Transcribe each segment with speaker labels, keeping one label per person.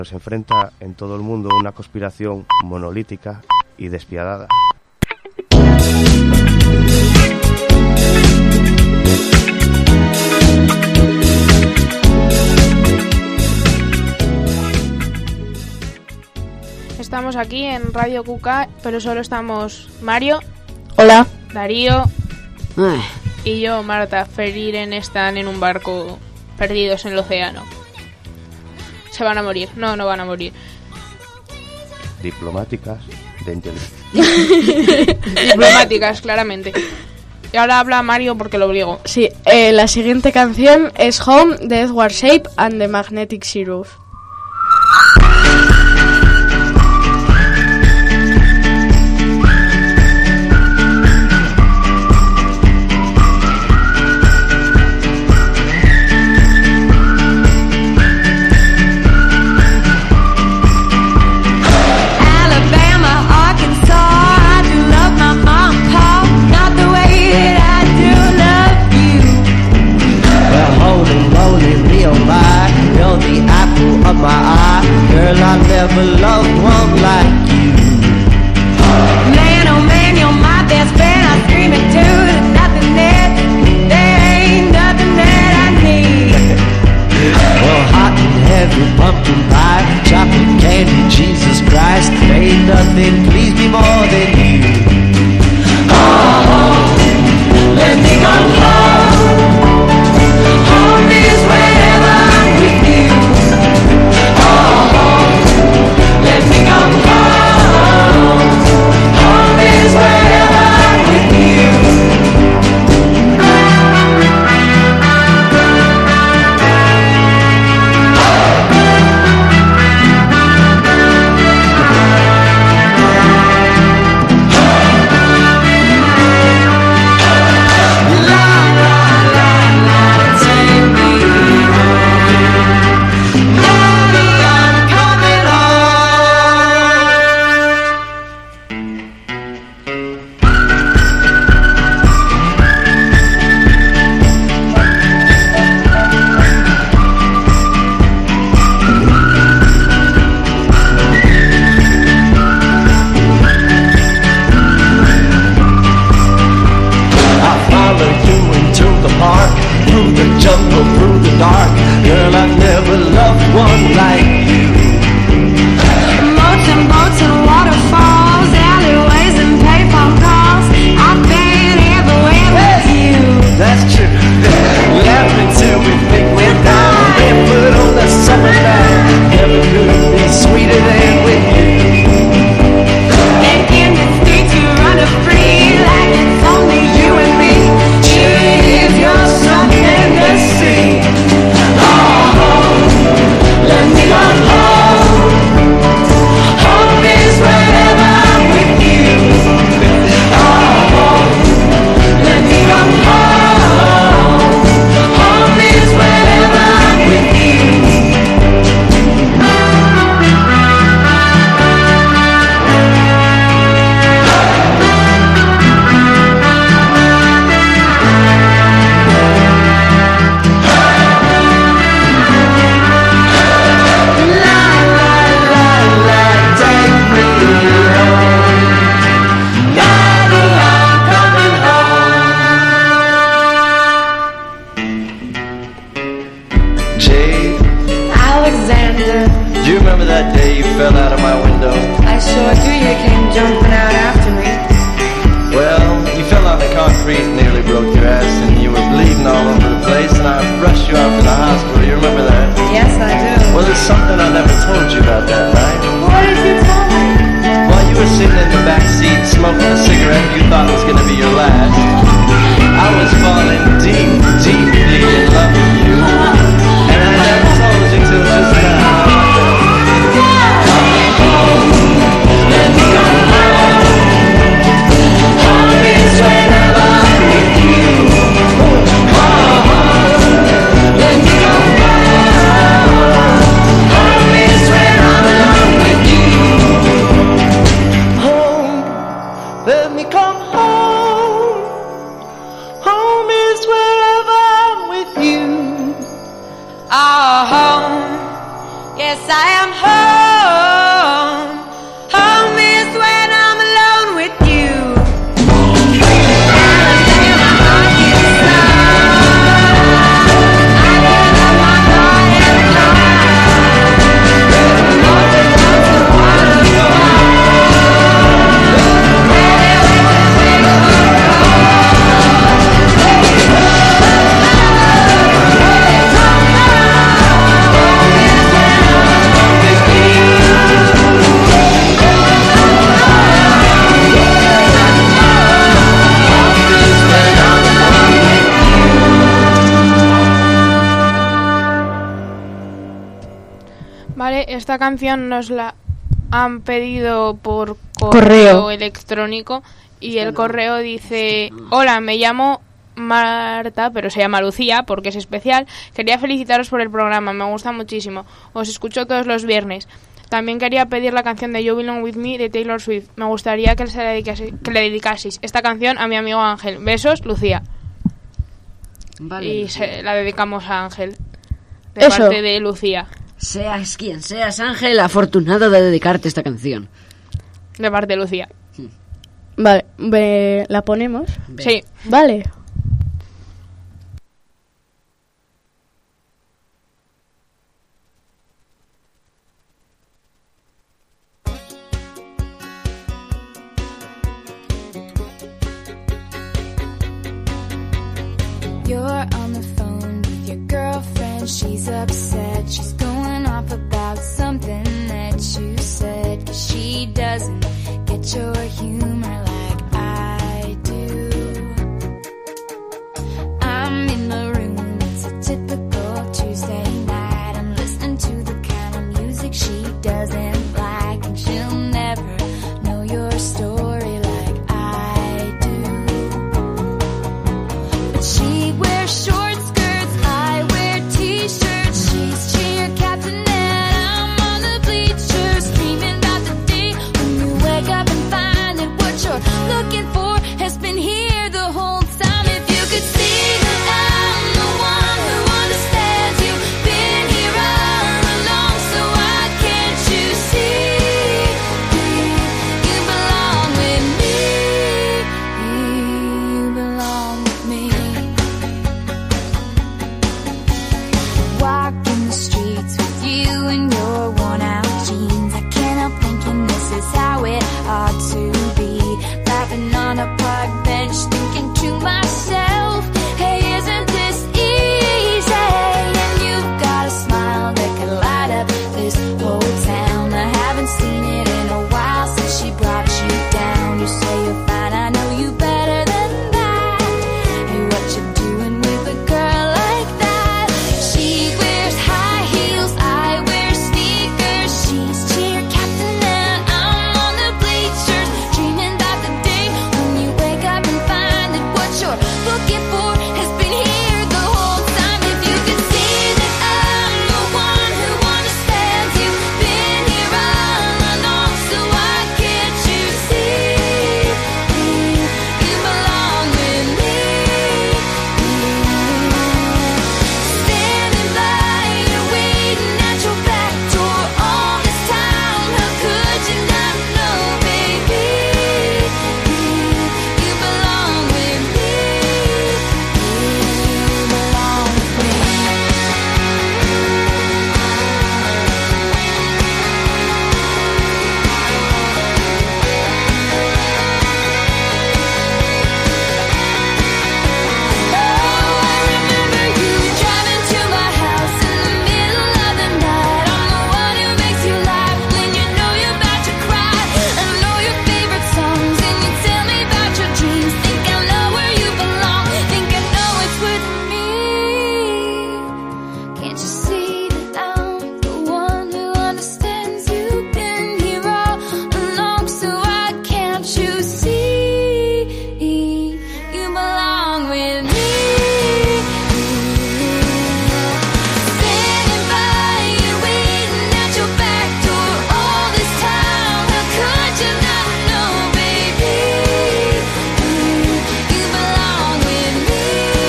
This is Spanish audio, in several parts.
Speaker 1: Se enfrenta en todo el mundo una conspiración monolítica y despiadada.
Speaker 2: Estamos aquí en Radio QK, pero solo estamos Mario.
Speaker 3: Hola.
Speaker 2: Darío. Y yo, Marta. Feriren están en un barco perdidos en el océano. Se van a morir. No van a morir.
Speaker 1: Diplomáticas de inteligencia.
Speaker 2: Diplomáticas, claramente. Y ahora habla Mario porque lo obligo.
Speaker 3: Sí, la siguiente canción es Home de Edward Shape and the Magnetic Syrup.
Speaker 4: Come home, home is wherever I'm with you.
Speaker 2: esta canción nos la han pedido por
Speaker 3: correo
Speaker 2: electrónico y el correo dice: hola, me llamo Marta, pero se llama Lucía porque es especial. Quería felicitaros por el programa, me gusta muchísimo. Os escucho todos los viernes. También quería pedir la canción de You Belong With Me de Taylor Swift. Me gustaría que le dedicaseis esta canción a mi amigo Ángel. Besos, Lucía. Vale. Y la dedicamos a Ángel de parte de Lucía.
Speaker 4: Seas quien seas, Ángel, afortunado de dedicarte esta canción.
Speaker 2: De parte de Lucía.
Speaker 3: Vale, ¿la ponemos?
Speaker 2: Sí.
Speaker 3: Vale.
Speaker 5: You're on the phone with your girlfriend, she's upset, she's going off about something that you said, 'cause she doesn't get your humor like I do. I'm in the room, it's a typical Tuesday night, I'm listening to the kind of music she doesn't like, and she'll never know your story like I do. But she wears short skirts, I wear t-shirts, she's cheer captain and I'm on the bleachers, dreaming about the day when you wake up and find that what you're looking for has been here the whole time. If you could see that I'm the one who understands you, been here all along, so why can't you see you belong with me, you belong with me. Walking the streets with you in your worn out jeans, I can't help thinking this is how it ought to be. Laughing on a park bench, thinking to myself, hey, isn't this easy? And you've got a smile that could light up this whole town. I haven't seen it in a while since she brought you down. You say you're fine, I know you better than that. Hey, what you doing with a girl like that? She wears high heels, I wear sneakers, she's cheer captain and I'm on the bleachers, dreaming about the day when you wake up and find that what you're looking for has been here the whole time. If you could see that I'm the one who understands you, been here all along, so why can't you see you belong with me? Standing by you, waiting at your back door all this time, how could you not know, baby? You belong with me, you belong with me. Oh, I remember you driving to my house in the middle of the night. I'm the one who makes you laugh when you know you're about to cry. I know your favorite songs and you tell me about your dreams. Think I know where you belong, think I know it's with me. Can't you see that I'm the one who understands you, been here all along, so why can't you see you belong with me? Standing by you, waiting at your back door all this time, how could you not know, baby? You belong with me,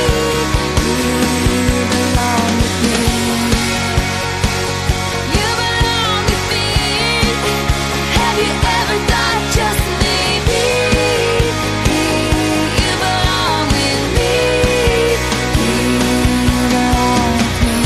Speaker 5: you belong with me, you belong with me. Have you ever thought just maybe you belong with me, you belong with me.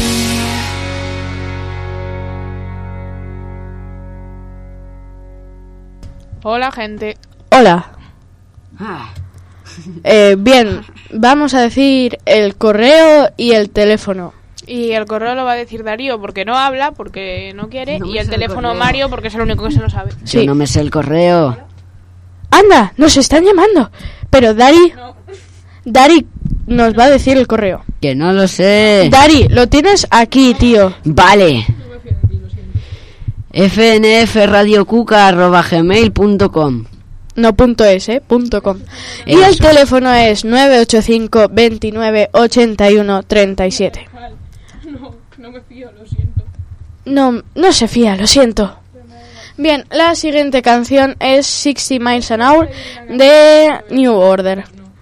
Speaker 2: Hola, gente.
Speaker 3: Hola.
Speaker 4: Ah,
Speaker 3: Bien, vamos a decir el correo y el teléfono.
Speaker 2: Y el correo lo va a decir Darío porque no habla, porque no quiere,
Speaker 4: No me
Speaker 2: y el
Speaker 4: sé el
Speaker 2: teléfono
Speaker 4: correo.
Speaker 2: Mario porque es el único que se lo sabe.
Speaker 4: yo
Speaker 3: Sí.
Speaker 4: no me sé el correo.
Speaker 3: ¡Anda! ¡Nos están llamando! Pero Dari nos va a decir el correo.
Speaker 4: Que no lo sé.
Speaker 3: Dari, lo tienes aquí, tío.
Speaker 4: Vale. fnfradiocuca@gmail.com.
Speaker 3: No .es, .com. Y el teléfono es 985 29 81 37.
Speaker 2: No me fío, lo siento.
Speaker 3: No se fía, lo siento. Bien, la siguiente canción es 60 Miles an Hour de New Order.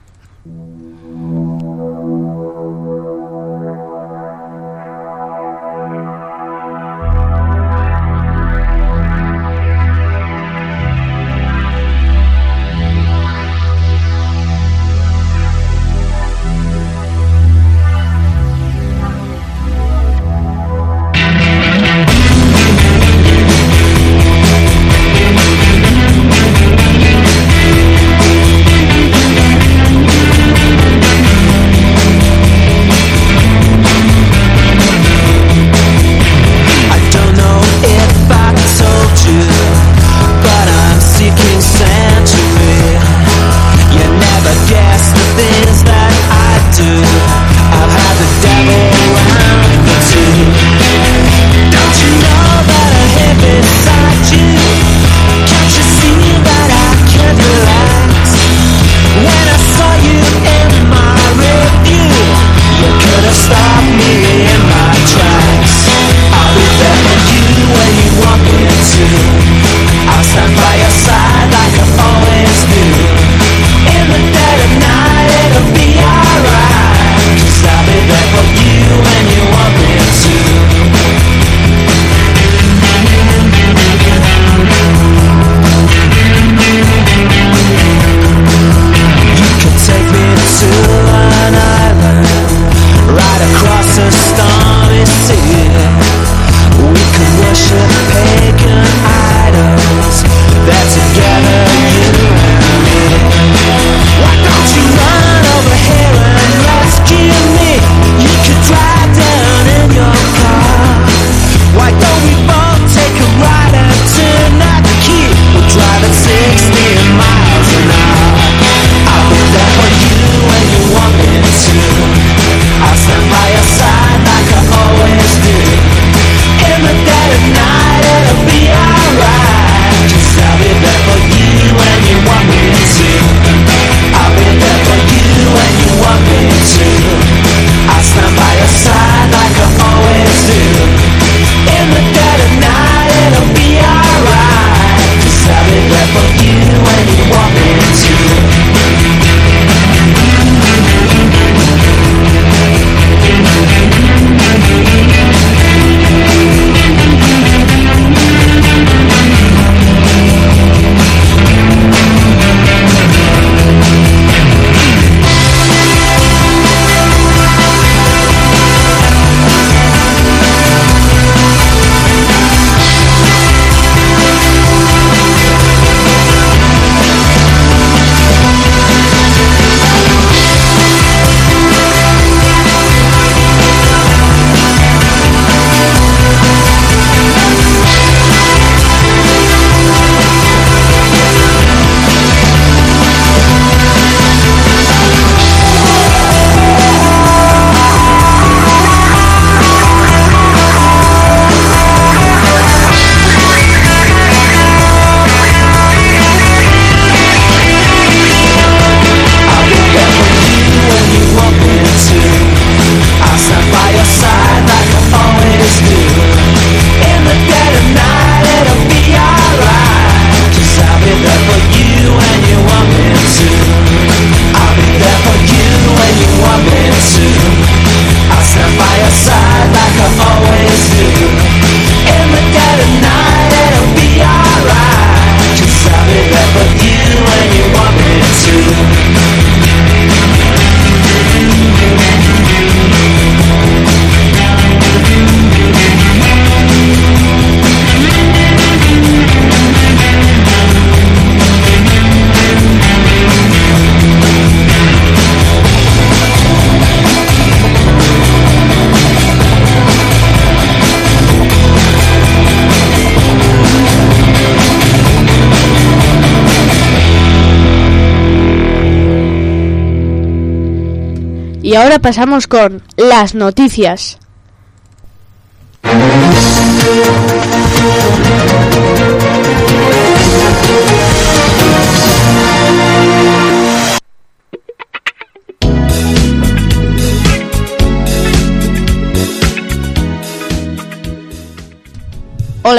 Speaker 3: Y ahora pasamos con las noticias.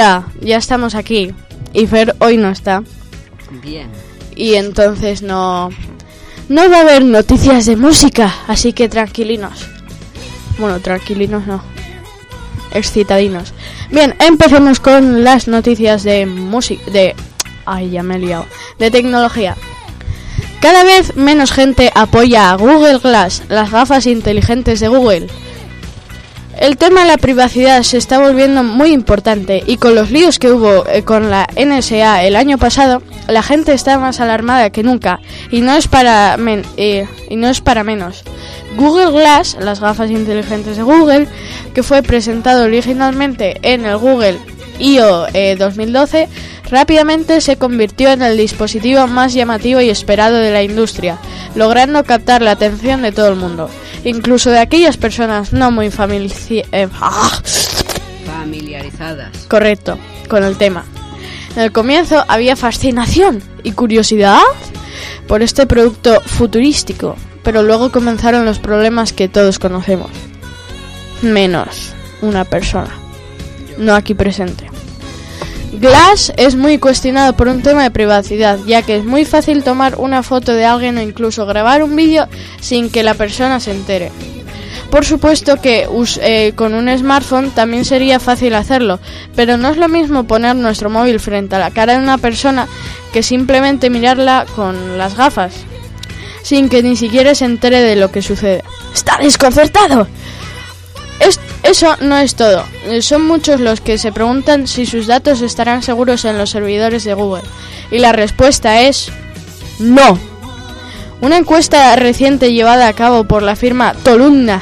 Speaker 3: Hola, ya estamos aquí. Y Fer hoy no está.
Speaker 4: Bien.
Speaker 3: Y entonces no va a haber noticias de música, así que tranquilinos. Bueno, tranquilinos no. Excitadinos. Bien, empecemos con las noticias de música. Ay, ya me he liado. De tecnología. Cada vez menos gente apoya a Google Glass, las gafas inteligentes de Google. El tema de la privacidad se está volviendo muy importante y con los líos que hubo con la NSA el año pasado, la gente está más alarmada que nunca y no es para menos. Google Glass, las gafas inteligentes de Google, que fue presentado originalmente en el Google I.O. 2012, rápidamente se convirtió en el dispositivo más llamativo y esperado de la industria, logrando captar la atención de todo el mundo, incluso de aquellas personas no muy
Speaker 4: familiarizadas.
Speaker 3: Correcto, con el tema. En el comienzo había fascinación y curiosidad por este producto futurístico, pero luego comenzaron los problemas que todos conocemos, menos una persona, no aquí presente. Glass es muy cuestionado por un tema de privacidad, ya que es muy fácil tomar una foto de alguien o incluso grabar un vídeo sin que la persona se entere. Por supuesto que con un smartphone también sería fácil hacerlo, pero no es lo mismo poner nuestro móvil frente a la cara de una persona que simplemente mirarla con las gafas, sin que ni siquiera se entere de lo que sucede. ¡Está desconcertado! Eso no es todo. Son muchos los que se preguntan si sus datos estarán seguros en los servidores de Google. Y la respuesta es no. Una encuesta reciente llevada a cabo por la firma Toluna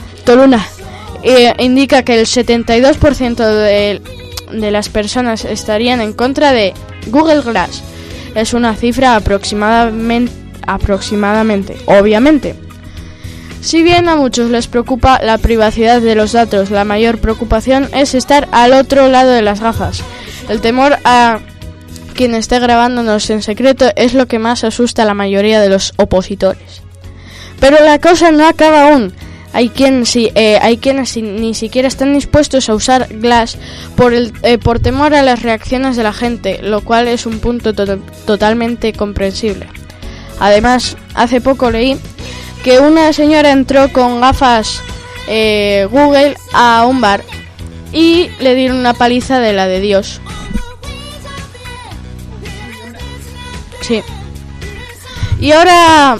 Speaker 3: indica que el 72% de las personas estarían en contra de Google Glass. Es una cifra aproximadamente, obviamente. Si bien a muchos les preocupa la privacidad de los datos, la mayor preocupación es estar al otro lado de las gafas. El temor a quien esté grabándonos en secreto es lo que más asusta a la mayoría de los opositores. Pero la cosa no acaba aún. Hay quienes ni siquiera están dispuestos a usar Glass por temor a las reacciones de la gente, lo cual es un punto totalmente comprensible. Además, hace poco leí que una señora entró con gafas Google a un bar y le dieron una paliza de la de Dios. Sí. Y ahora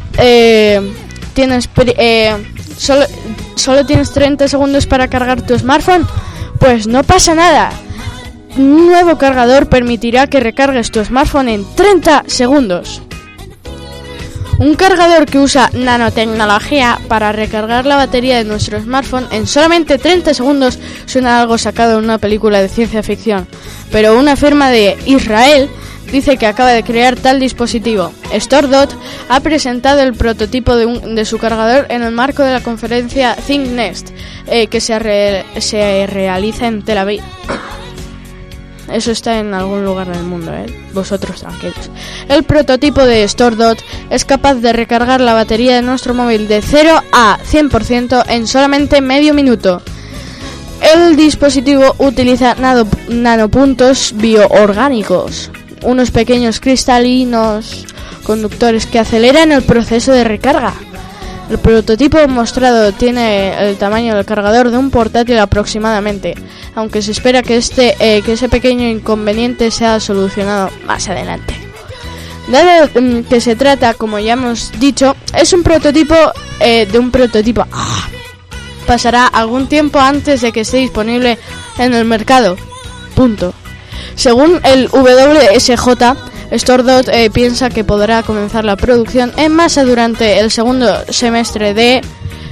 Speaker 3: solo tienes 30 segundos para cargar tu smartphone. Pues no pasa nada. Un nuevo cargador permitirá que recargues tu smartphone en 30 segundos. Un cargador que usa nanotecnología para recargar la batería de nuestro smartphone en solamente 30 segundos suena algo sacado de una película de ciencia ficción. Pero una firma de Israel dice que acaba de crear tal dispositivo. StoreDot ha presentado el prototipo de su cargador en el marco de la conferencia ThinkNext, que se realiza en Tel Aviv. Eso está en algún lugar del mundo, vosotros tranquilos. El prototipo de StoreDot es capaz de recargar la batería de nuestro móvil de 0 a 100% en solamente medio minuto. El dispositivo utiliza nanopuntos bioorgánicos, unos pequeños cristalinos conductores que aceleran el proceso de recarga. El prototipo mostrado tiene el tamaño del cargador de un portátil aproximadamente, aunque se espera que ese pequeño inconveniente sea solucionado más adelante. Dado que se trata, como ya hemos dicho, es un prototipo de un prototipo. Pasará algún tiempo antes de que esté disponible en el mercado. Punto. Según el WSJ, StoreDot piensa que podrá comenzar la producción en masa durante el segundo semestre de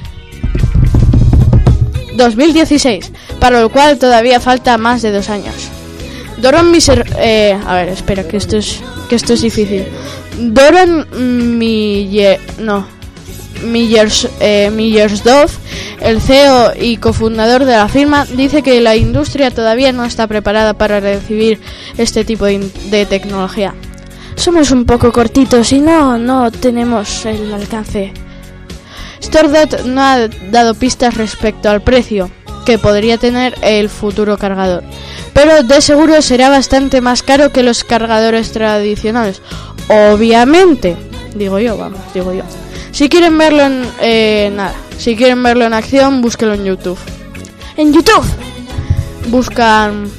Speaker 3: 2016, para lo cual todavía falta más de 2 años. Doron espera, que esto es difícil. Doron Myersdorf, el CEO y cofundador de la firma, dice que la industria todavía no está preparada para recibir este tipo de tecnología. Somos un poco cortitos y no tenemos el alcance. StoreDot no ha dado pistas respecto al precio que podría tener el futuro cargador, pero de seguro será bastante más caro que los cargadores tradicionales. Obviamente, digo yo. Si quieren verlo si quieren verlo en acción, búsquenlo en YouTube. En YouTube buscan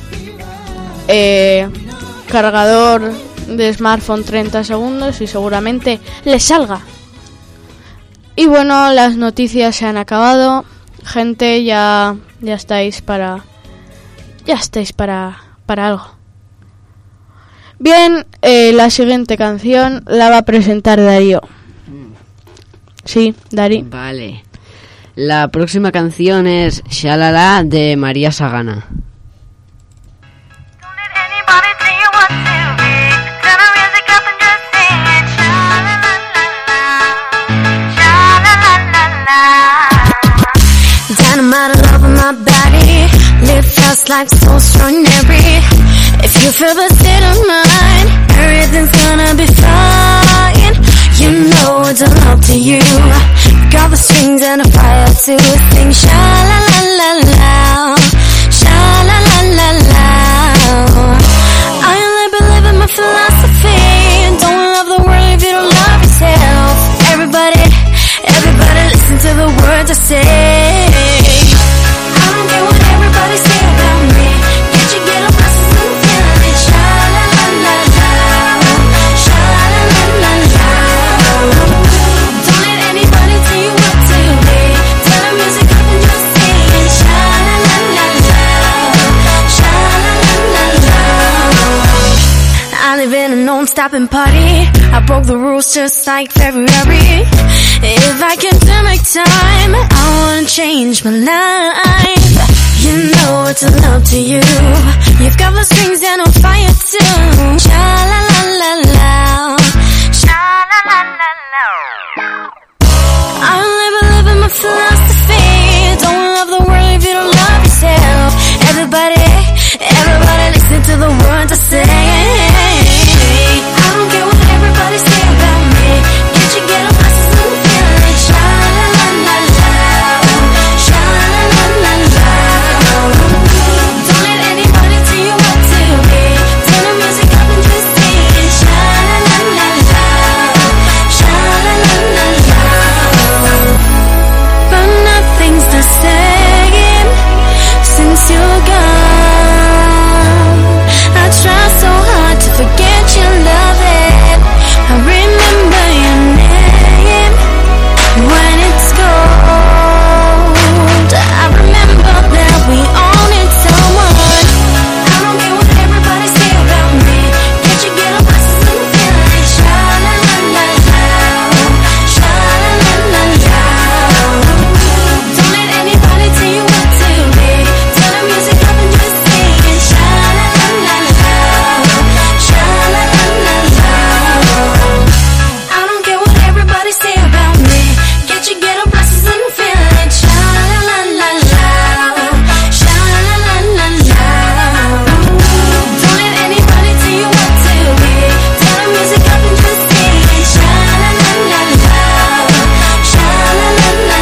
Speaker 3: cargador de smartphone 30 segundos y seguramente les salga. Y bueno, las noticias se han acabado. Gente, ya estáis para algo. Bien, la siguiente canción la va a presentar Darío. Sí, Dari.
Speaker 4: Vale. La próxima canción es Shalala de María Sagana.
Speaker 5: Dynamite all over my body, live fast like so extraordinary. If you feel the state of mind, everything's gonna be fine. You know it's all up to you. Got the strings and a fire to sing. Sha la la la la, sha la la la la. I only believe in my philosophy. Don't love the world if you don't love yourself. Everybody listen to the words I say. I don't care what everybody say about me. Can't you get a blessing and feel it? Sha la la la la, sha la la la la. Don't let anybody tell you what to be. Turn the music up and just sing it. Sha la la la la, sha la la la la. I live in a non-stopping party. I broke the rules just like February. If I can turn back time, I wanna change my life. You know it's all up to you. You've got the strings and on fire too. Sha la la la la, sha la la la la. I only believe in my philosophy. Don't love the world if you don't love yourself. Everybody listen to the words I say. I don't care what everybody say about me. Can't you get a blessing and feel it? Sha la la la la, sha la la la la. Don't let anybody tell you what to be. Turn the music up and just sing it. Sha la la la la, sha la la la la. But nothing's the same since you're gone. I try so hard to forget your loving. I remember your name when it's cold. I remember that we all need someone. I don't care what everybody say about me. Can't you get a blessing and feel it? Sha la la la la, sha la la la la. Don't let anybody tell you what to be. Turn the music up and just sing it. Sha la la la la, sha la la la la. I don't care what everybody say about me. Can't you get a blessing and feel it? Sha la la la la, sha la la la la. Don't let anybody tell you what to be. Turn the music up and just sing it. Sha la la la la, sha la la la la.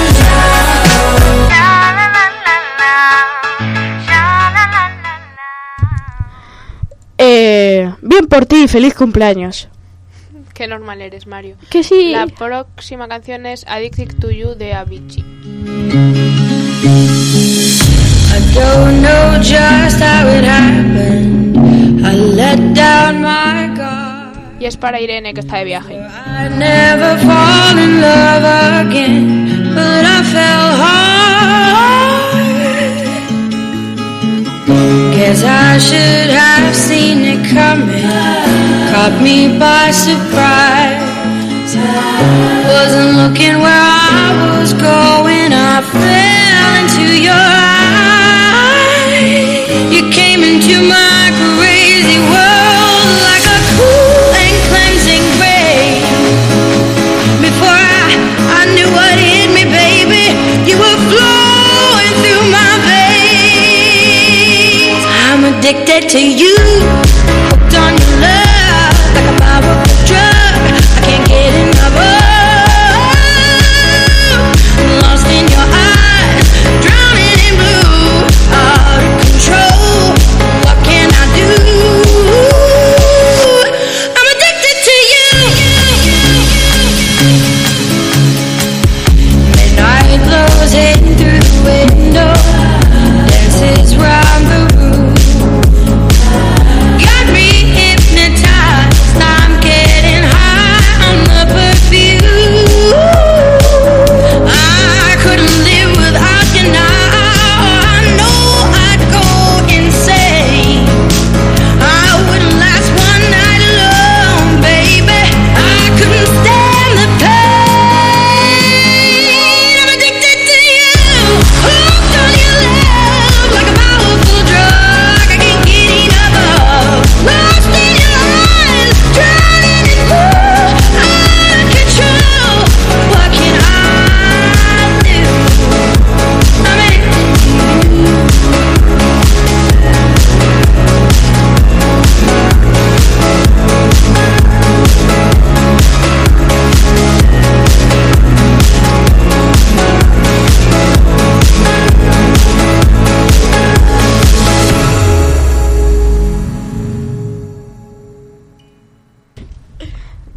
Speaker 3: Bien por ti, feliz cumpleaños.
Speaker 2: Qué normal eres, Mario.
Speaker 3: Que sí.
Speaker 2: La próxima canción es Addicted to You de Avicii.
Speaker 6: I don't know just how it happened. I let down my guard.
Speaker 2: Y es para Irene, que está de viaje.
Speaker 6: I never fall in love again, but I fell hard. Guess I should have seen it coming. Caught me by surprise. Wasn't looking where I was going. I fell into your eyes. You came into my crazy world like a cool and cleansing rain. Before I knew what hit me, baby, you were flowing through my veins. I'm addicted to you, hooked on your love, like a powerful drug. I can't get enough of. Lost in your eyes, drowning in blue, out of control. What can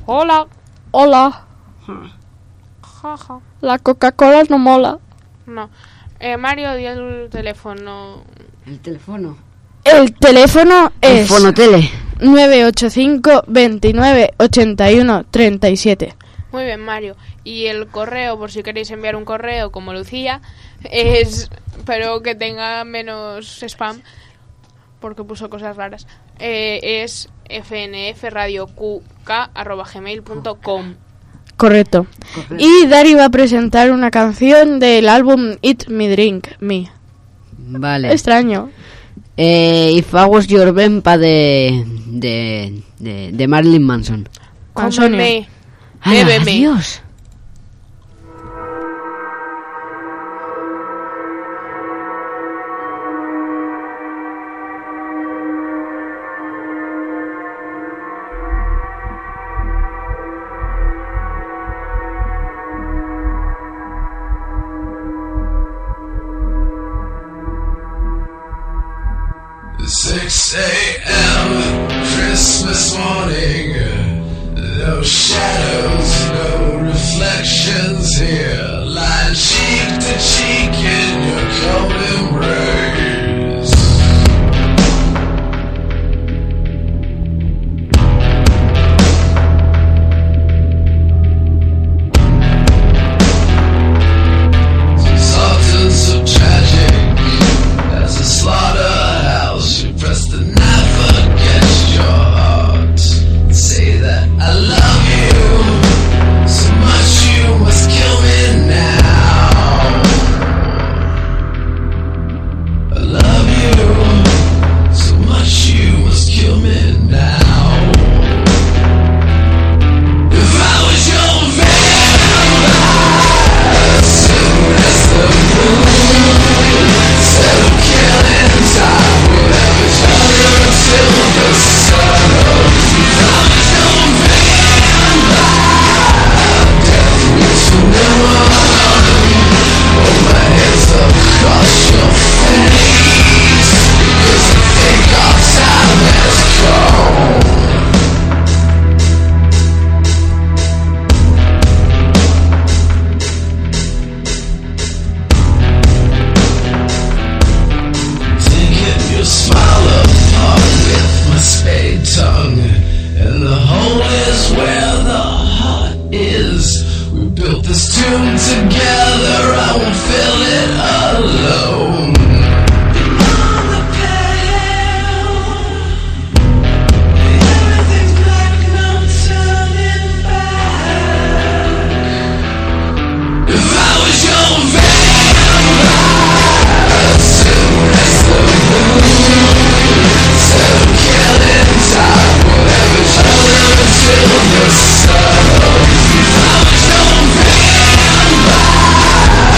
Speaker 2: Hola.
Speaker 3: Hola.
Speaker 2: Jaja.
Speaker 3: La Coca-Cola no mola.
Speaker 2: No. Mario, di el teléfono.
Speaker 4: El teléfono.
Speaker 3: El teléfono
Speaker 4: El
Speaker 3: es
Speaker 4: fonotele.
Speaker 3: 985 29 81 37.
Speaker 2: Muy bien, Mario. Y el correo, por si queréis enviar un correo como Lucía, es... pero que tenga menos spam, porque puso cosas raras. Es fnfradioqk@gmail.com.
Speaker 3: Correcto. Y Dari va a presentar una canción del álbum Eat Me Drink Me.
Speaker 4: Vale.
Speaker 3: Extraño.
Speaker 4: If I Was Your Vampa de Marilyn Manson.
Speaker 3: Antonio.
Speaker 2: Cómeme.
Speaker 4: ¡Hala,
Speaker 2: Bébeme.
Speaker 4: adiós!
Speaker 7: Six a.m. Christmas morning. No shadows, no reflections here. Lying cheek to cheek in your cold embrace. Something so tragic as a slaughterhouse. You press the knife against your heart. Say that I love you so much you must kill me now. I love you so much you must kill me now. If I was your vampire, soon as the moon set of killing time, we'll have each other until the sun rose. If I was your vampire, death meets you never. Hold my hands up across your face, because I think our time has come. Taking your smile apart with my spade tongue, and the hole is where the heart is. We built this tomb together, I won't fill it alone. Beyond the pale, everything's black, no turning back. If I was your vampire, soon as the moon set of killing time, we'll have each other until the sun rose. If I was your vampire,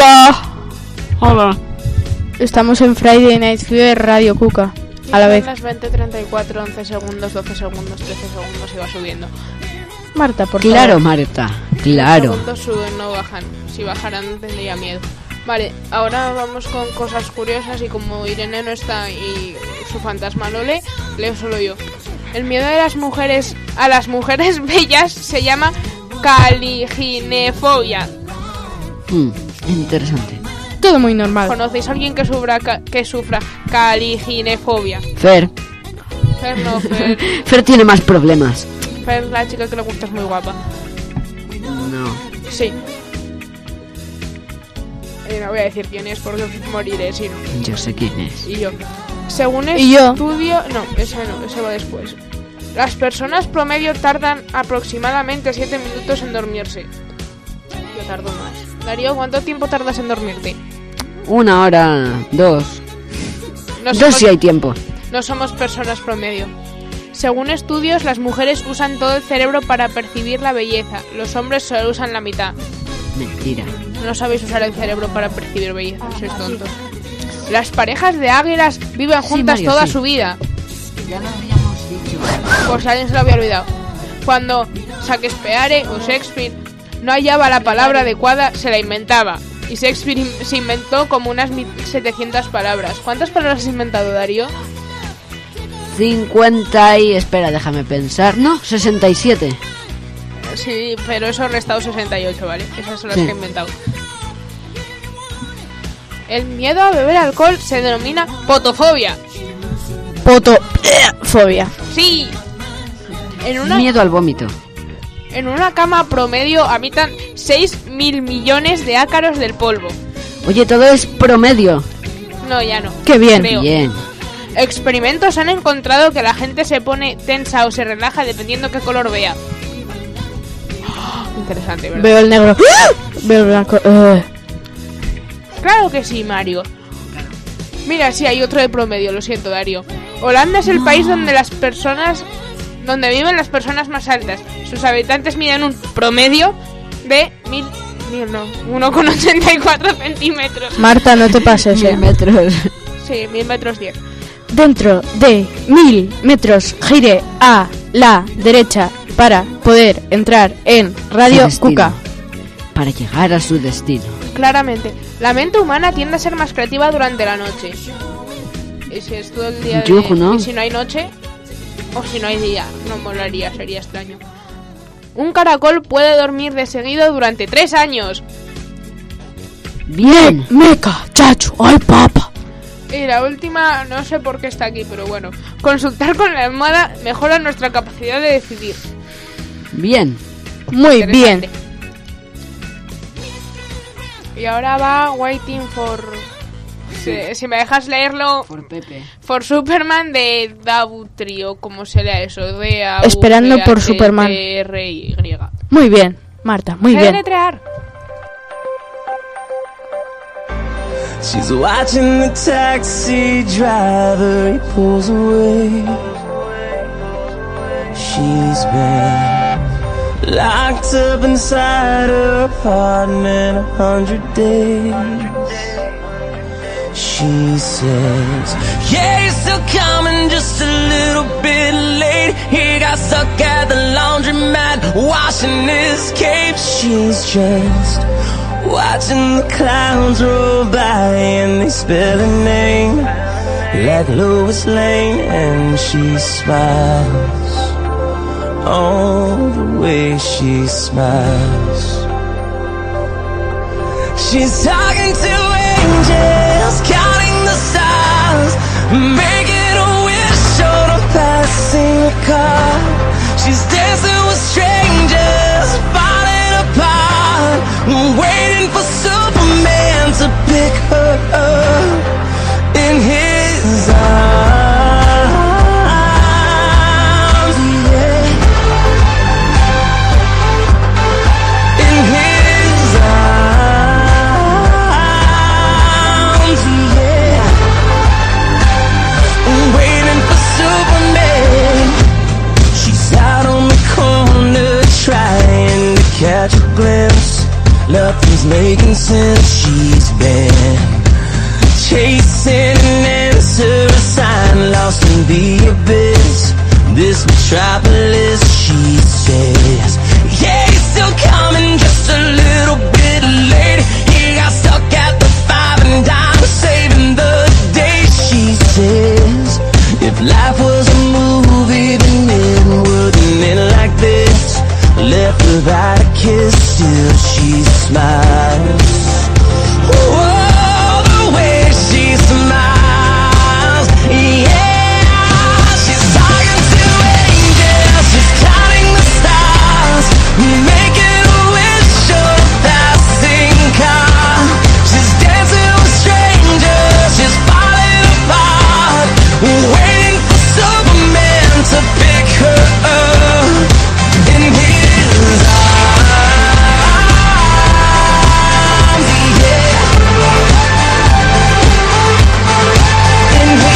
Speaker 3: Hola.
Speaker 4: Hola.
Speaker 3: Estamos en Friday Night Fever Radio Cuca. A la vez.
Speaker 2: Las 20:34, 11 segundos, 12 segundos, 13 segundos y va subiendo.
Speaker 3: Marta, por
Speaker 4: Claro,
Speaker 3: favor.
Speaker 4: Marta. Claro.
Speaker 2: Los segundos suben, no bajan. Si bajaran tendría miedo. Vale, ahora vamos con cosas curiosas y como Irene no está y su fantasma lo lee, leo solo yo. El miedo de las mujeres a las mujeres bellas se llama caliginefobia.
Speaker 4: Interesante.
Speaker 3: Todo muy normal.
Speaker 2: ¿Conocéis a alguien que sufra caliginefobia?
Speaker 4: Fer.
Speaker 2: Fer no, Fer.
Speaker 4: Fer tiene más problemas.
Speaker 2: Fer, la chica que le gusta es muy guapa.
Speaker 4: No.
Speaker 2: Sí. No voy a decir quién es porque moriré si no.
Speaker 4: Yo sé quién es.
Speaker 2: Y yo. Según
Speaker 3: ¿Y yo?
Speaker 2: estudio... No, ese va después. Las personas promedio tardan aproximadamente 7 minutos en dormirse. Yo tardo más. Darío, ¿cuánto tiempo tardas en dormirte?
Speaker 4: 1 hora, 2.
Speaker 2: No
Speaker 4: 2
Speaker 2: somos,
Speaker 4: si hay tiempo.
Speaker 2: no somos personas promedio. Según estudios, las mujeres usan todo el cerebro para percibir la belleza. Los hombres solo usan la mitad.
Speaker 4: Mentira.
Speaker 2: No sabéis usar el cerebro para percibir belleza, sois tontos. Las parejas de águilas viven
Speaker 4: Sí,
Speaker 2: juntas
Speaker 4: Mario,
Speaker 2: toda
Speaker 4: sí.
Speaker 2: su vida.
Speaker 4: Ya lo habíamos dicho.
Speaker 2: Por si alguien se lo había olvidado. Cuando Shakespeare o Shakespeare no hallaba la palabra adecuada, se la inventaba. Y Shakespeare se inventó como unas 1700 palabras. ¿Cuántas palabras has inventado, Darío?
Speaker 4: 50 y... Espera, déjame pensar. No, 67.
Speaker 2: Sí, pero eso ha restado 68, ¿vale? Esas son las
Speaker 4: Sí.
Speaker 2: que he inventado. El miedo a beber alcohol se denomina potofobia.
Speaker 3: Potofobia.
Speaker 2: Sí. En
Speaker 4: Miedo al vómito.
Speaker 2: una cama promedio habitan 6.000 millones de ácaros del polvo.
Speaker 4: Oye, todo es promedio.
Speaker 2: No, ya no.
Speaker 3: Qué bien.
Speaker 2: Creo.
Speaker 4: Bien.
Speaker 2: Experimentos han encontrado que la gente se pone tensa o se relaja dependiendo qué color vea. Interesante, ¿verdad?
Speaker 3: Veo el negro. Veo el blanco.
Speaker 2: Claro que sí, Mario. Mira, sí, hay otro de promedio, lo siento, Darío. Holanda es el país donde viven las personas más altas. Sus habitantes miden un promedio de 1,84 centímetros.
Speaker 3: Marta, no te pases,
Speaker 4: 1000 metros.
Speaker 2: Sí, 1000 metros 10.
Speaker 3: Dentro de 1000 metros gire a la derecha para poder entrar en Radio
Speaker 4: Su destino.
Speaker 3: Cuca.
Speaker 4: Para llegar a su destino.
Speaker 2: Claramente, la mente humana tiende a ser más creativa durante la noche. Y si es todo el día
Speaker 4: Yo, ¿no?
Speaker 2: y si no hay noche, o si no hay día, no molaría, sería extraño. Un caracol puede dormir de seguido durante 3 años.
Speaker 4: Bien.
Speaker 3: Meca, chacho, ay papa.
Speaker 2: Y la última, no sé por qué está aquí, pero bueno. Consultar con la almohada mejora nuestra capacidad de decidir.
Speaker 4: Bien.
Speaker 3: Muy bien.
Speaker 2: Interesante. Y ahora va Waiting for... Si me dejas leerlo...
Speaker 4: Por Pepe.
Speaker 2: For Superman de Dautry, o como se lea eso.
Speaker 3: Esperando por Superman.
Speaker 2: R-Y.
Speaker 3: Muy bien, Marta, muy bien.
Speaker 2: Deletrear.
Speaker 8: She's watching the taxi driver, he pulls away. She's been locked up inside her apartment 100 days. She says, yeah, you're still coming, just a little bit late. He got stuck at the laundromat, washing his cape. She's just watching the clowns roll by and they spell her name like Lois Lane, and she smiles. Oh, the way she smiles. She's talking to angels, counting the stars, making a wish on a passing car. She's dancing with strangers, falling apart, waiting for Superman to pick her up in his arms, yeah. In his arms, yeah. Waiting for Superman. She's out on the corner making sense. She's been chasing an answer, a sign lost in the abyss. This metropolis, she says. Yeah, he's still coming, just a little bit late. He got stuck at the 5 and dime, saving the day. She says, if life was a movie, then it wouldn't end like this. Left without a kiss, still she smiles. Oh, the way she smiles, yeah. She's talking to angels, she's counting the stars, making a wish of a passing car. She's dancing with strangers, she's falling apart, waiting for Superman to pick her up in his arms, yeah. In his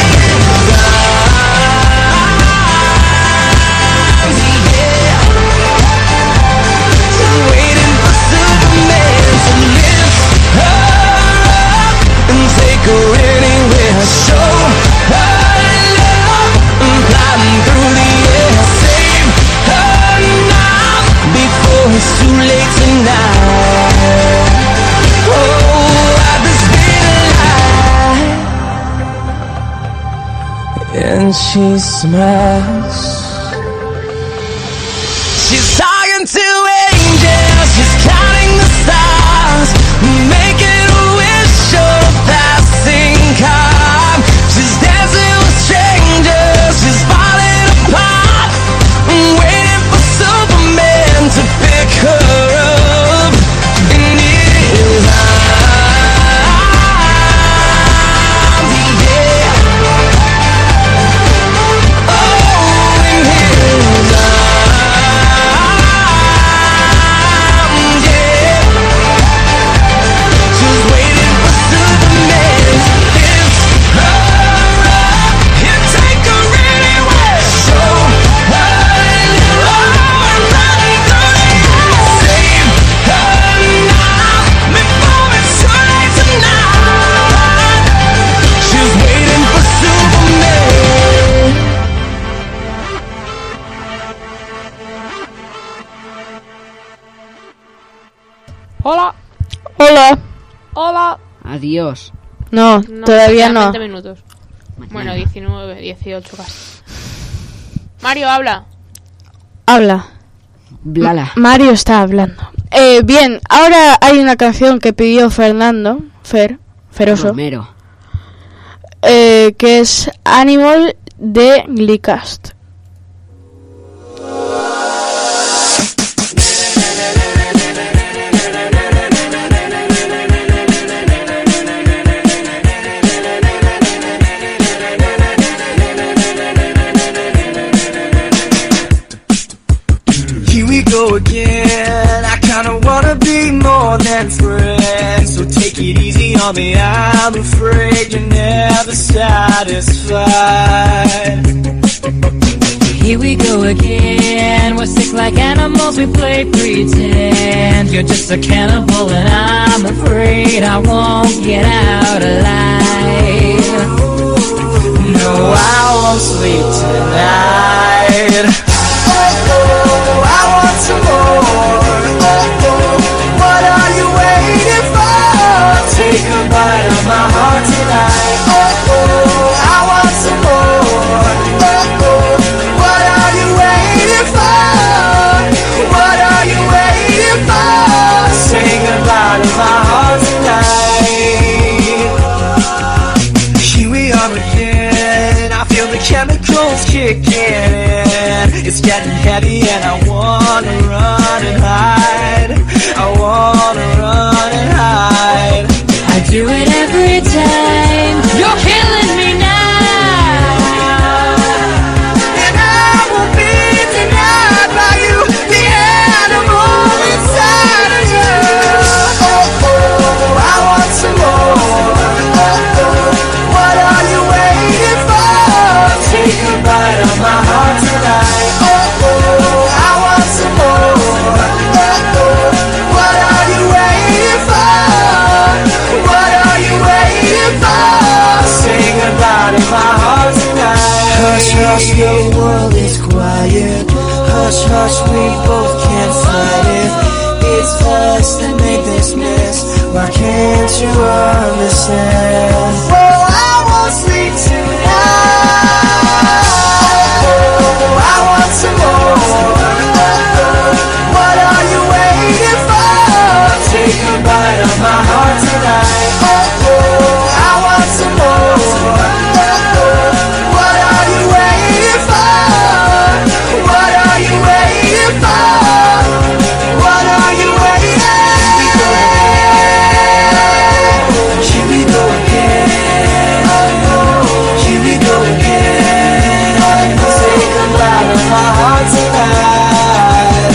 Speaker 8: arms, yeah. She's waiting for Superman to lift her up and take her anywhere. Show her love and flying through the air. Save her now before it's too late tonight. Oh, I've been spinning alive. And she smiles. She's talking to angels, she's counting the stars, making a wish of a passing car. She's dancing with strangers, she's falling apart, waiting for Superman to pick her up in his arms, yeah. Oh, in his arms, yeah. She's waiting for Superman to lift her up and take her anywhere. Show her love and run through the air. Save her now before it's too late tonight. She's waiting for Superman.
Speaker 2: Hola,
Speaker 3: Hola.
Speaker 2: hola.
Speaker 4: Adiós.
Speaker 3: No, todavía
Speaker 2: quedan
Speaker 3: no.
Speaker 2: 20 minutos. Bueno, 19, 18 casi. Mario, habla.
Speaker 3: Habla.
Speaker 4: Blala.
Speaker 3: Mario está hablando. Bien, ahora hay una canción que pidió Fernando, Feroso,
Speaker 4: Romero.
Speaker 3: que es Animal de Glicast.
Speaker 8: Here we go again. I kinda wanna be more than friends, so take it easy on me. I'm afraid you're never satisfied.
Speaker 9: Here we go again. We're sick like animals, we play pretend. You're just a cannibal and I'm afraid I won't get out alive.
Speaker 8: No, I won't sleep tonight. Oh, I want some more. Oh, what are you waiting for? Take a bite of my heart tonight. Oh, I want some more. Oh, what are you waiting for? What are you waiting for? Say goodbye to my heart tonight. Here we are again. I feel the chemicals kicking in. It's getting heavy and I wanna run and hide. I wanna run and hide.
Speaker 9: I do it every time. You're killing me now.
Speaker 8: And I will be denied by you, the animal inside of you. Oh, I want some more. Oh, what are you waiting for? Take a bite of my heart tonight. Oh, I want some more. Oh, what are you waiting for?
Speaker 10: hush, the world is quiet. Hush, hush, we both can't fight it. It's us that make this mess. Why can't you understand? Oh, I won't sleep tonight. Oh, I want some more. What are you waiting for? Take a bite of my heart tonight. Oh, I want some more. What are you waiting for? What are you waiting for? What are you waiting for? Here we go again. Here we go again. Say goodbye to my heart tonight.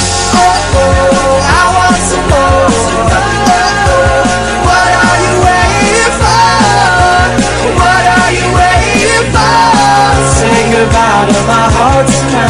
Speaker 10: I want some more. What are you waiting for? What are you waiting for? Say goodbye to my heart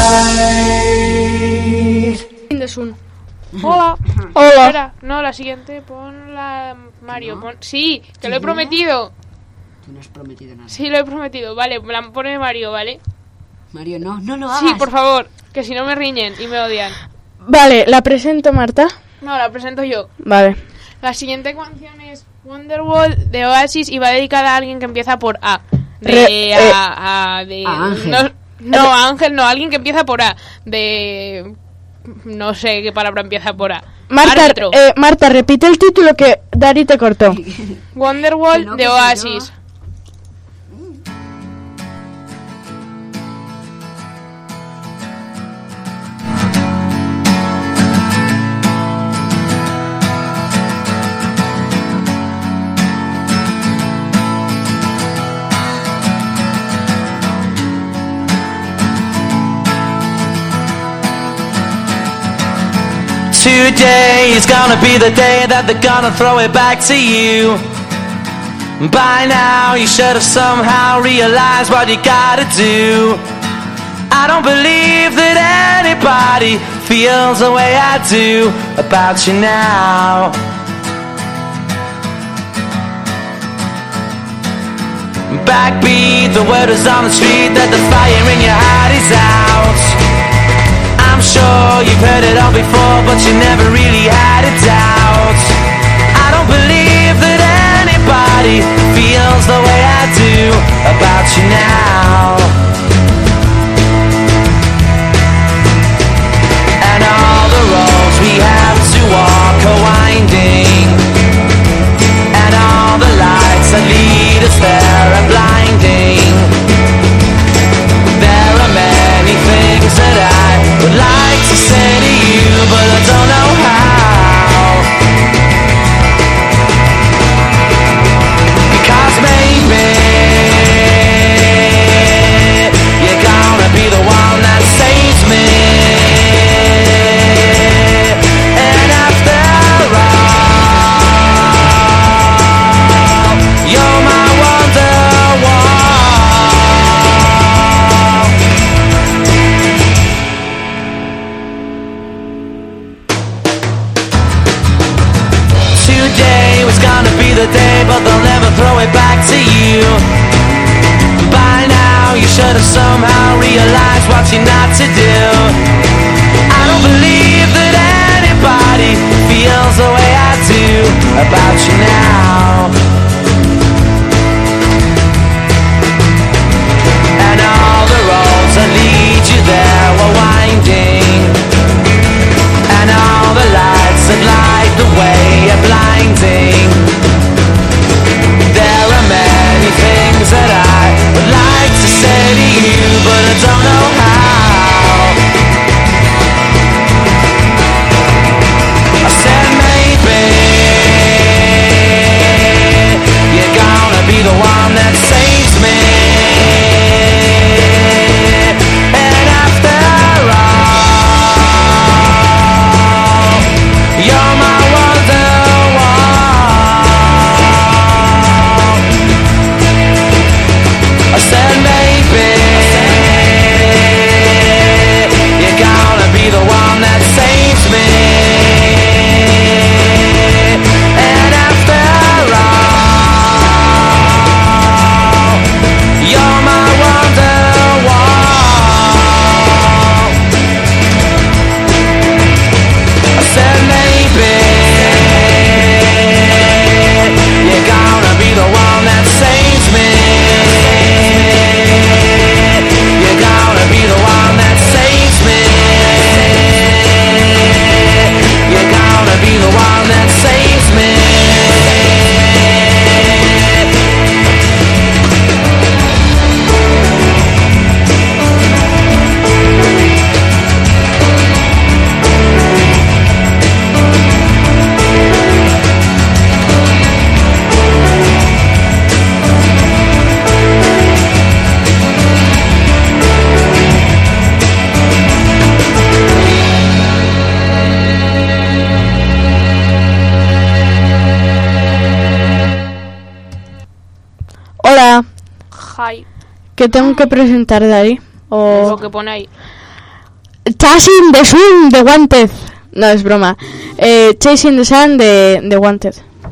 Speaker 10: tonight.
Speaker 3: Fin de Sun.
Speaker 2: Hola.
Speaker 3: Hola.
Speaker 2: Espera, no, la siguiente, pon la Mario. Pon... Sí, que lo he prometido.
Speaker 4: Tú no has prometido nada.
Speaker 2: Sí, lo he prometido. Vale, pone Mario, ¿vale?
Speaker 4: Mario, no lo hagas.
Speaker 2: Sí, por favor, que si no me riñen y me odian.
Speaker 3: Vale, ¿la presento, Marta?
Speaker 2: No, la presento yo.
Speaker 3: Vale.
Speaker 2: La siguiente canción es Wonderwall de Oasis y va dedicada a alguien que empieza por A. De
Speaker 4: A Ángel.
Speaker 2: No, a Ángel no, alguien que empieza por A. De... No sé qué palabra empieza por A. Árbitro.
Speaker 3: Marta, repite el título que Dari te cortó.
Speaker 2: Wonderwall
Speaker 4: Que no,
Speaker 2: de
Speaker 4: que
Speaker 2: Oasis.
Speaker 8: Today is gonna be the day that they're gonna throw it back to you. By now you should have somehow realized what you gotta do. I don't believe that anybody feels the way I do about you now. Backbeat, the word is on the street that the fire in your heart is out. I'm sure you've heard it all before, but you never really had a doubt. I don't believe that anybody feels the way I do about you now. And all the roads we have to walk are winding, and all the lights that lead us there are blinding. There are many things that I would like to say to you, but I don't know how. Because maybe you're gonna be the one that saves me. And after all, you're my Wonderwall. Today was gonna be the day, but they'll never throw it back to you. By now you should have somehow realized what you're not to do. I don't believe that anybody feels the way I do about you now. And all the roads that lead you there were winding, and all the lights that light the way are blinding. There are many things that I would like to say to you, but I don't know how. I said maybe you're gonna be the one that saves me. And after all, you're my Wonderwall. I said maybe
Speaker 3: que tengo que presentar, Dari?
Speaker 2: Lo
Speaker 3: O...
Speaker 2: que pone ahí.
Speaker 3: Chasing the Sun de Wanted. No, es broma. Chasing the Sun de Wanted.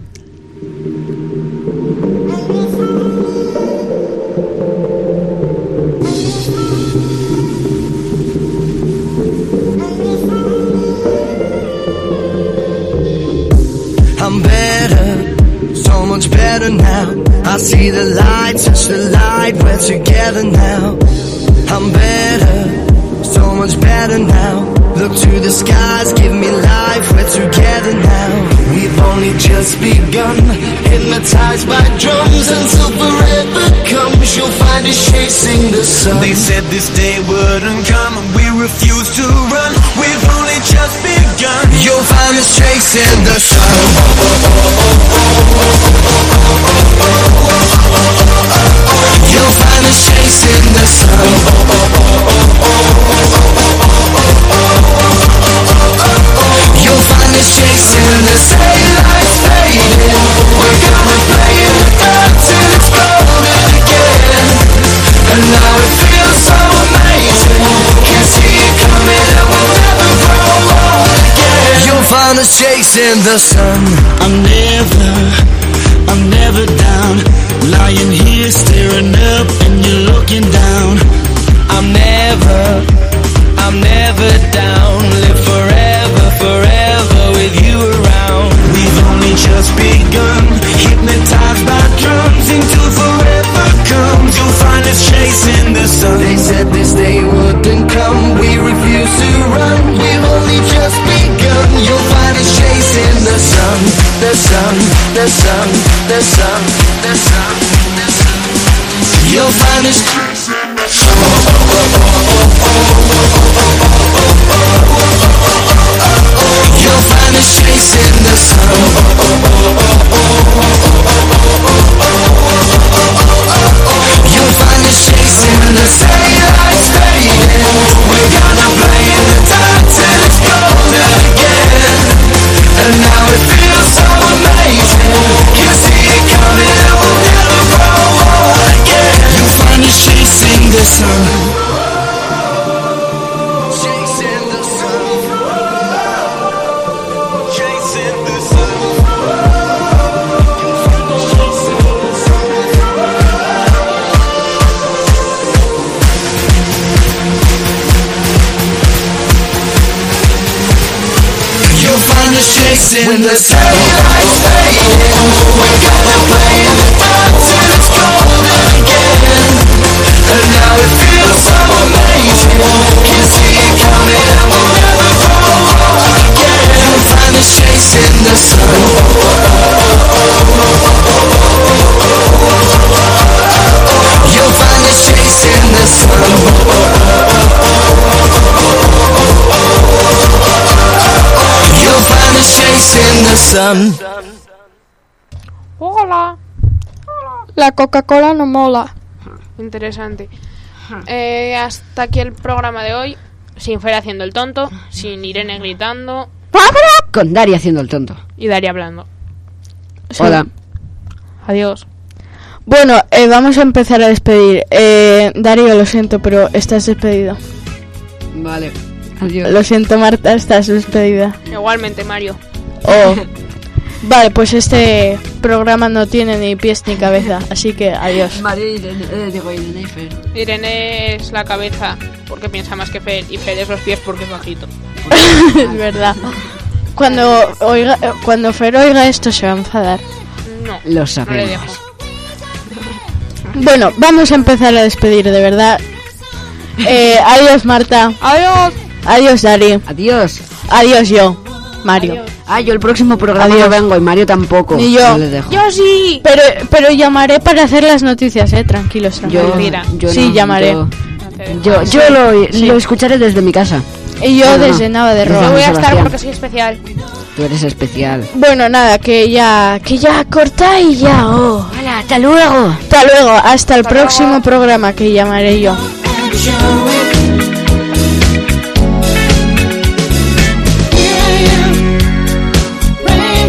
Speaker 10: I'm better, so much better now. I see the light, touch the light, we're together now. I'm better, so much better now. Look to the skies, give me life, we're together now. We've only just begun, hypnotized by drums until forever comes. You'll find us chasing the sun.
Speaker 8: They said this day wouldn't come, and we refuse to run. We've only just begun.
Speaker 10: You'll find us chasing the sun. You'll find us chasing the sun. You'll find us chasing the daylight's fading. We're gonna play in the dark till it's golden again. And now it feels so amazing. Can see it coming and we'll never grow old again. You'll find us chasing the sun. I'm never down. Lying here staring up and you're looking down. I'm never down. Live forever with you around.
Speaker 8: We've only just begun, hypnotized by drums until forever comes. You'll find us chasing the sun.
Speaker 10: They said this day wouldn't come. We refuse to run. We've only just begun. You'll find us chasing the sun. The sun, the sun, the sun, the sun, the sun. You'll find us chasing the sun. You'll find us chasing the sun. You'll find us chasing the daylight's fading. We're gonna play in the dark till it's golden again. And now it feels so amazing. Can see it coming and we'll never grow old again. You'll find us chasing the sun. Chasing the sun.
Speaker 8: Chasing the sun.
Speaker 10: You'll find us chasing when the daylight's fading. We're gonna play in the dark till it's golden again. And now it feels so amazing. Can see it coming and we'll never grow old again. You'll find us chasing the sun. You'll find us chasing the sun. You'll find us chasing the sun.
Speaker 2: Hola.
Speaker 3: La Coca-Cola no mola.
Speaker 2: Interesante. Hasta aquí el programa de hoy. Sin Fer haciendo el tonto, sin Irene gritando
Speaker 4: Con Dari haciendo el tonto.
Speaker 2: y Daria hablando.
Speaker 4: Hola.
Speaker 2: Adiós.
Speaker 3: Bueno, vamos a empezar a despedir. Darío, lo siento, pero estás despedido.
Speaker 4: Vale. Adiós.
Speaker 3: Lo siento, Marta, estás despedida.
Speaker 2: Igualmente, Mario.
Speaker 3: Oh. Vale, pues este programa no tiene ni pies ni cabeza, así que adiós.
Speaker 4: María Irene y Fer.
Speaker 2: Irene es la cabeza porque piensa más que Fer y Fer es los pies porque es bajito.
Speaker 3: Es verdad. Cuando Fer oiga esto se va a enfadar.
Speaker 2: No,
Speaker 4: Lo
Speaker 2: no le
Speaker 4: sabemos.
Speaker 2: dejo.
Speaker 3: Bueno, vamos a empezar a despedir, de verdad. Adiós, Marta.
Speaker 2: Adiós.
Speaker 3: Adiós, Dari.
Speaker 4: Adiós.
Speaker 3: Adiós, yo, Mario.
Speaker 2: Adiós.
Speaker 4: Yo el próximo programa
Speaker 3: Adiós.
Speaker 4: no vengo y Mario tampoco.
Speaker 3: Ni yo.
Speaker 4: No le dejo.
Speaker 2: Yo sí.
Speaker 3: Pero llamaré para hacer las noticias, tranquilos, tranquilos.
Speaker 4: Yo
Speaker 3: Sí,
Speaker 4: no,
Speaker 3: llamaré.
Speaker 4: Yo lo escucharé desde mi casa.
Speaker 3: Y yo
Speaker 4: No, no.
Speaker 3: desde Nava de
Speaker 2: Yo
Speaker 3: Roa.
Speaker 2: voy a estar
Speaker 4: Sebastián.
Speaker 2: porque soy especial.
Speaker 4: Tú eres especial.
Speaker 3: Bueno, nada, que ya corta y ya.
Speaker 4: Hola, hasta luego.
Speaker 3: Hasta luego, hasta el próximo programa que llamaré yo.
Speaker 10: Action.